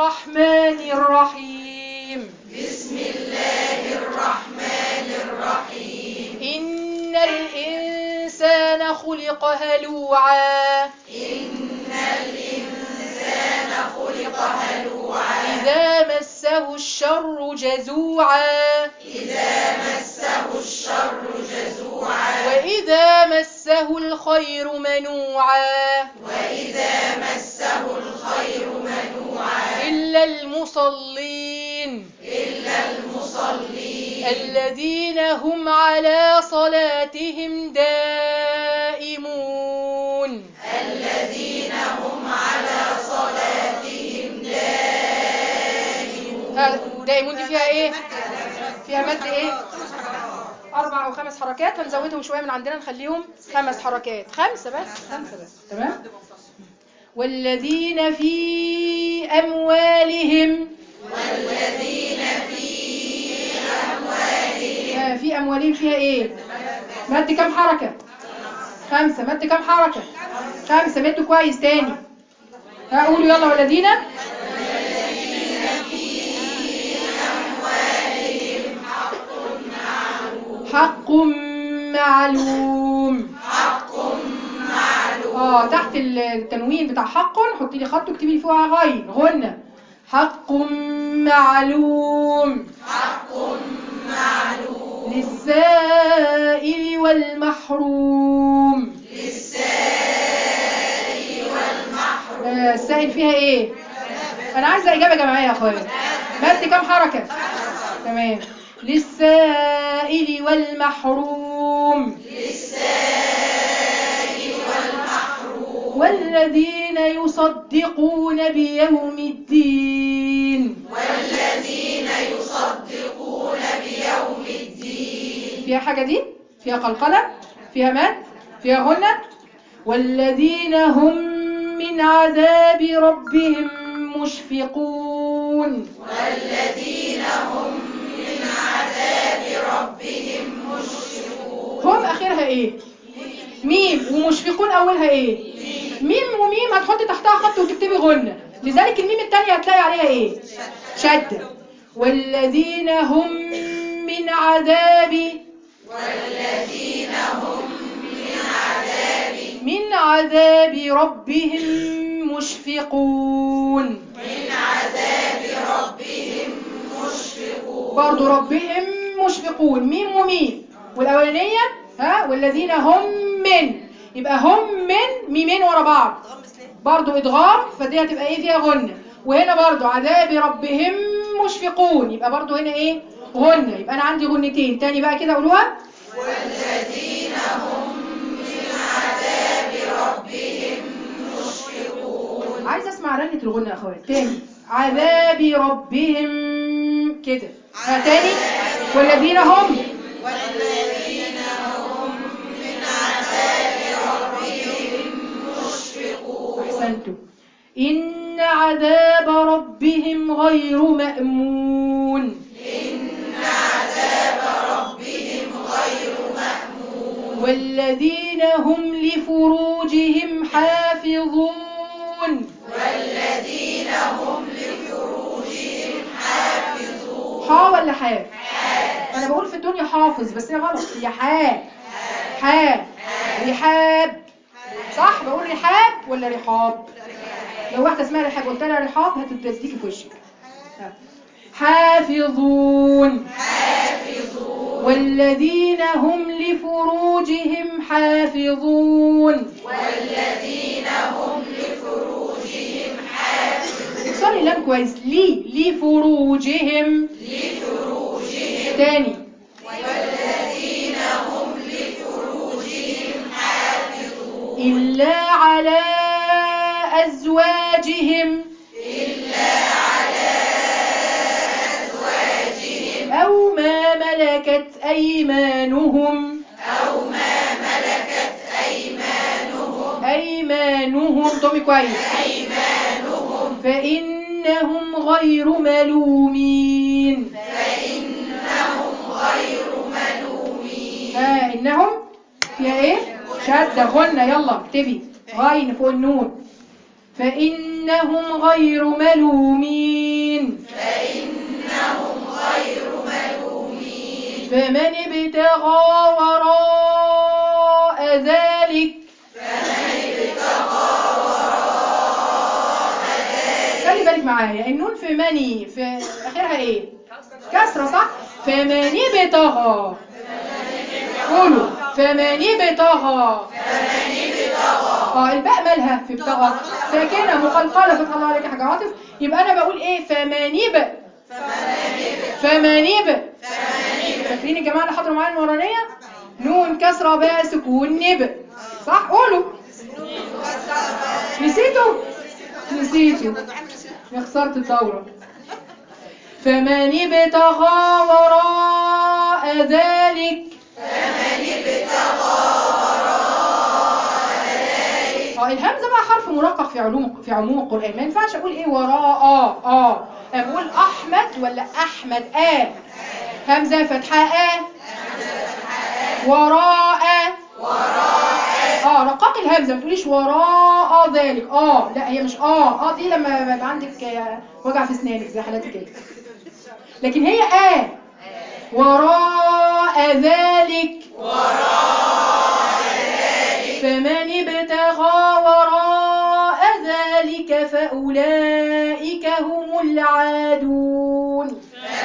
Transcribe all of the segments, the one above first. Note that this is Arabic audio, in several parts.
الرحمن الرحيم. بسم الله الرحمن الرحيم. إن الإنسان خلق هلوعا. إن الإنسان خلق هلوعا. إذا مسه الشر جزوعا. إذا مسه الشر جزوعا. وإذا مسه الخير منوعا. وإذا مسه الخير منوعا. إلا المصلين. إلا المصلين. الذين هم على صلاتهم دائمون. الذين هم على صلاتهم دائمون. دائمون دي فيها ايه؟ فيها مد ايه؟ 4 أو 5 حركات، هنزودهم شوية من عندنا نخليهم 5 حركات، 5 بس، 5 بس، تمام؟ والذين في أموالهم. والذين في أموالهم. في أموالهم فيها ايه؟ مد كم حركة؟ 5. مد كم حركة؟ 5. مد كويس. تاني قولوا يلا. والذين حق معلوم. حق معلوم. تحت التنوين بتاع حق حطي لي خط واكتبي لي فيها غين غنة. حق معلوم. حق معلوم. للسائل والمحروم. للسائل والمحروم. السائل فيها ايه؟ انا عايزه اجابه جماعيه يا اخويا. مد كام حركه؟ تمام. للسائل والمحروم. للسائل والمحروم. والذين يصدقون بيوم الدين. والذين يصدقون بيوم الدين. فيها حاجة دي؟ فيها قلقلة؟ فيها مد؟ فيها غنة؟ والذين هم من عذاب ربهم مشفقون. والذين هم من عذاب ربهم مشفقون. هم آخرها إيه؟ ميم. ومشفقون أولها إيه؟ ميم وميم هتحط تحتها خط وتكتبي غنة، لذلك الميم التانية هتلاقي عليها إيه؟ شدة. والذين هم من عذاب. والذين هم من عذاب ربهم مشفقون. من عذاب ربهم مشفقون. برضو ربهم مشفقون. ميم وميم. والأولانية والذين هم من، يبقى هم من ميمين ورا بعض برضو إدغام، فدي هتبقى إيه؟ فيها غنة. وهنا برضو عذاب ربهم مشفقون، يبقى برضو هنا إيه؟ غنة. يبقى أنا عندي غنتين. تاني بقى كده قولوها. والذين هم من عذاب ربهم مشفقون. عايز أسمع رنة الغنة يا أخوات. تاني عذاب ربهم كده. تاني والذين هم. والذين هم من عذاب ربهم مشفقون. أحسنتم. إن عذاب ربهم غير مأمون. إن عذاب ربهم غير مأمون. والذين هم لفروجهم حافظون. والذين هم لفروجهم حافظون. حا ولا حاء؟ أنا بقول في الدنيا حافظ بس هي غلط، هي حاء. حاء. رحاب. صح؟ بقول رحاب ولا رحاب؟ لو واحدة اسمها رحاب قلت لها رحاب هتديكي في وشك. حافظون. حافظون. والذين هم لفروجهم حافظون. والذين هم لفروجهم حافظون. اكسري اللام كويس. لفروجهم. لفروجهم. تاني. والذين هم لفروجهم حافظون. إلا على أزواجهم. إلا على أزواجهم. أو ما ملكت أيمانهم. أو ما ملكت أيمانهم. أيمانهم ضمي كويس. أيمانهم. فإنهم غير ملومين. فإنهم غير ملومين. إنهم فيها إيه؟ شدة غنة. يلا اكتبي غين فوق النون. فإنهم غير ملومين فمن ابتغى وراء ذلك خلي بالك معايا النون في مني في اخرها ايه؟ كسره صح؟ فمن ابتغى قولوا فمن ابتغى الباء مالها في ابتغى ساكنه مقلقله فتح الله عليك يا حاجه عاطف. يبقى انا بقول ايه؟ فمن فاكرين الجماعه اللي حضروا معايا الورانيه؟ نون كسره باء سكون نب صح؟ قولوا نسيتوا يا خساره الدوره. فمن ابتغى وراء ذلك الهمزه بقى حرف مرقق في عموم القران. ما ينفعش اقول ايه وراء اقول احمد ولا احمد همزه فتحه وراء رققي الهمزه ما تقوليش وراء ذلك لا هي مش دي لما يبقى عندك وجع في اسنانك زي حالاتي كده. لكن هي وراء ذلك فمن ابتغى وراء ذلك فأولئك هم العادون.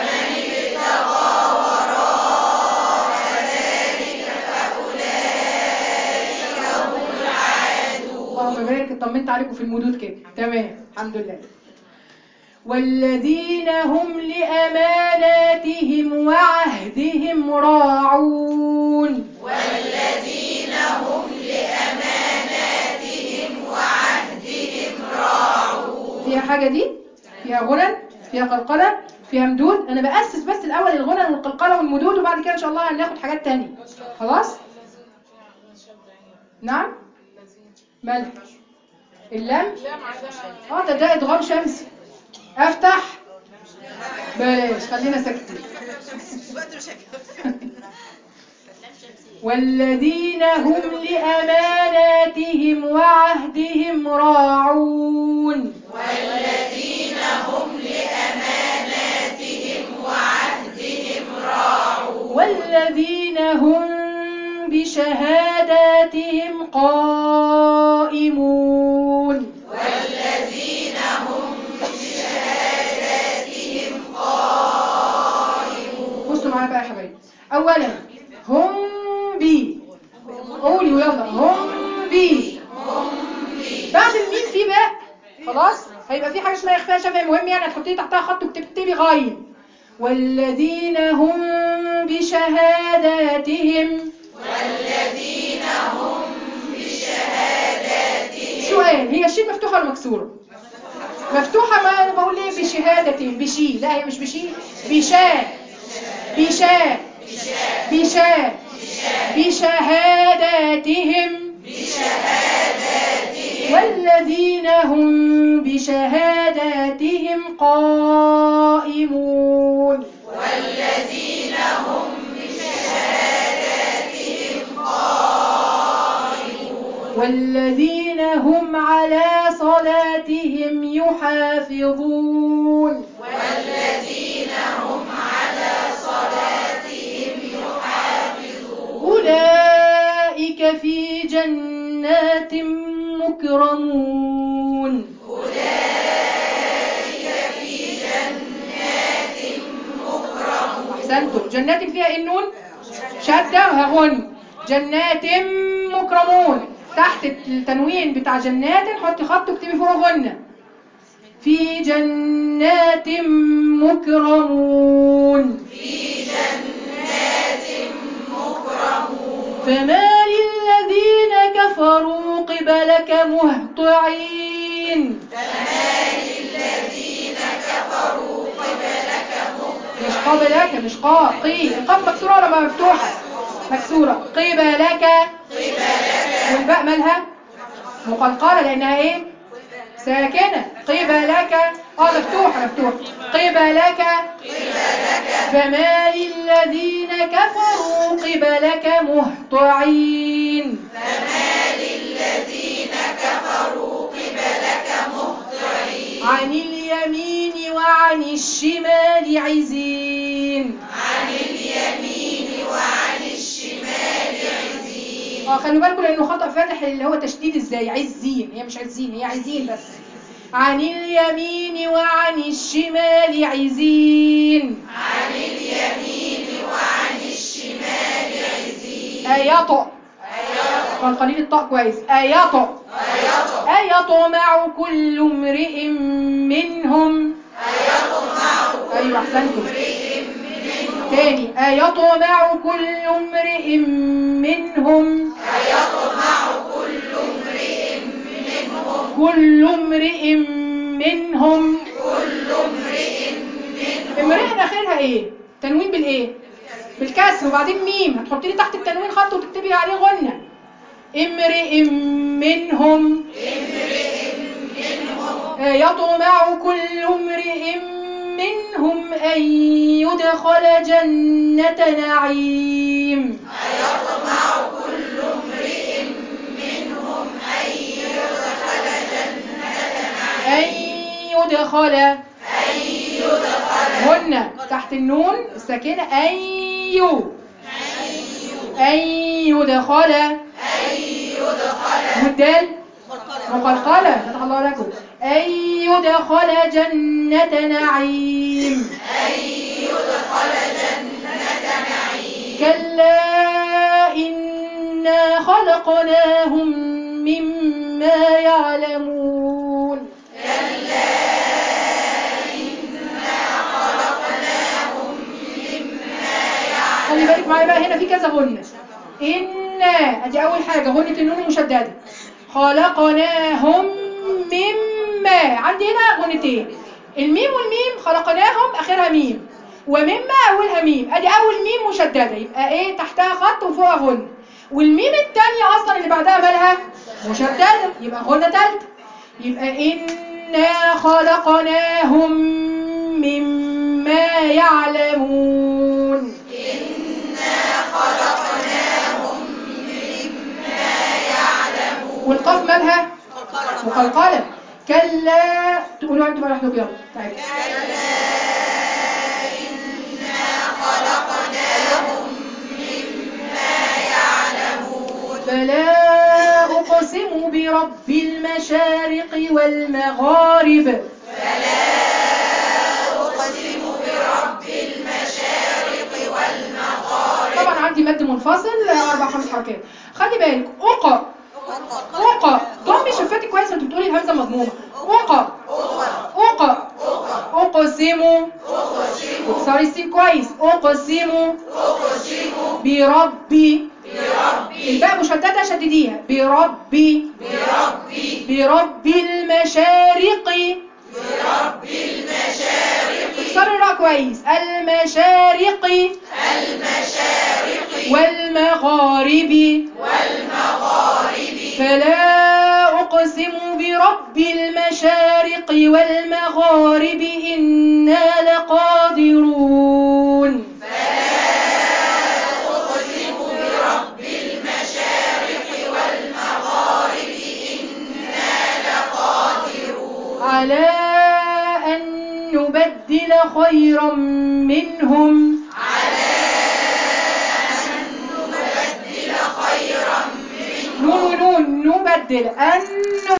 اللهم بارك اطمنت عليكم في المدود كده تمام الحمد لله. والذين هم لأماناتهم وعهدهم راعون فيها حاجة دي؟ فيها غنى؟ فيها قلقلة؟ فيها مدود؟ أنا بأسس بس الأول الغنى والقلقلة والمدود وبعد كده إن شاء الله هناخد حاجات تانية. خلاص؟ نعم؟ مالها؟ اللام؟ ده إدغام شمسي. أفتح؟ بلاش خلينا ساكتين. والذين هم لأماناتهم وعهدهم راعون والذين هم بشهاداتهم قائمون بصوا معايا بقى يا حبايبي. أولا هم بي قولي ويلا هم بي بعد الميم في باء خلاص هيبقى في حاجة اسمها إخفاء شفهي مهم يعني هتحطيه تحتها خط وتكتبي غاين. والذين هم بشهاداتهم سؤال هي الشين مفتوحة ولا مكسورة؟ مفتوحة. ما أنا بقول ليه بشهادتهم بشي لا هي مش بشي بشهاداتهم والذين هم بشهاداتهم قائمون والذين هم على صلاتهم يحافظون أولئك في جنات مكرمون أحسنتم. جنات فيها النون شدة هغن جنات مكرمون تحت التنوين بتاع جنات حطي خط واكتبي فوق غنة في جنات مكرمون فما للذين كفروا قبلك مهطعين مش قبلك مش قي القاف مكسورة ولا مفتوحة؟ مكسورة. قبلك والباء مالها مقلقلة لأنها إيه؟ ساكنة. قبلك مفتوحة قبلك فما للذين كفروا قبلك مهطعين وعن الشمال عزين. عن اليمين وعن الشمال عزين. خلوا بالكم لانه خطأ فادح اللي هو تشديد ازاي عزين، هي مش عزين، هي عزين بس. عن اليمين وعن الشمال عزين. عن اليمين وعن الشمال عزين. آياط قليل الطاء كويس. آياط أيطمع كل امرئ منهم. أيوة أحسنتم. تاني أيطمع كل امرئ منهم. كل امرئ منهم. امرئ اخرها ايه؟ تنوين بالايه؟ بالكسر وبعدين ميم، هتحطي لي تحت التنوين خط وتكتبي عليه غنة. امرئ منهم. يطمع كل امرئ منهم أن يدخل جنة نعيم. يطمع كل امرئ منهم أن يدخل جنة نعيم. أن يدخل هن تحت النون الساكنة أن يدخل والدال مقلقلة فتح الله لكم. أن يدخل جنة نعيم. كلا إنا خلقناهم مما يعلمون. خلي بالك معايا بقى، هنا في كذا غنة. إنا ادي أول حاجة غنة النون المشددة. خلقناهم مما، عندي هنا غنتين، الميم والميم خلقناهم آخرها ميم ومما أولها ميم، ادي أول ميم مشددة يبقى إيه تحتها خط وفوقها غنة، والميم الثانية أصلا اللي بعدها مالها مشددة يبقى غنة ثالثة. يبقى إنا خلقناهم مما يعلمون. والقاف مالها مقلقلة. كلا تقولوا انتوا بقى لوحدكم يلا تعالوا. فلا أقسم برب المشارق والمغارب. طبعا عندي مد منفصل 4-5 حركات. خلي بالك أوقا ضمي شفتي كويس وانت بتقولي الهمزة مضمومة. أوقا أقسم واكسري السين كويس. أقسم بربي الباء مشددة شدديها. برب المشارق. اكسري الراء كويس. المشارق والمغارب. فلا أقسم برب المشارق والمغارب إنا لقادرون. على أن نبدل خيرا منهم. نون نبدل أن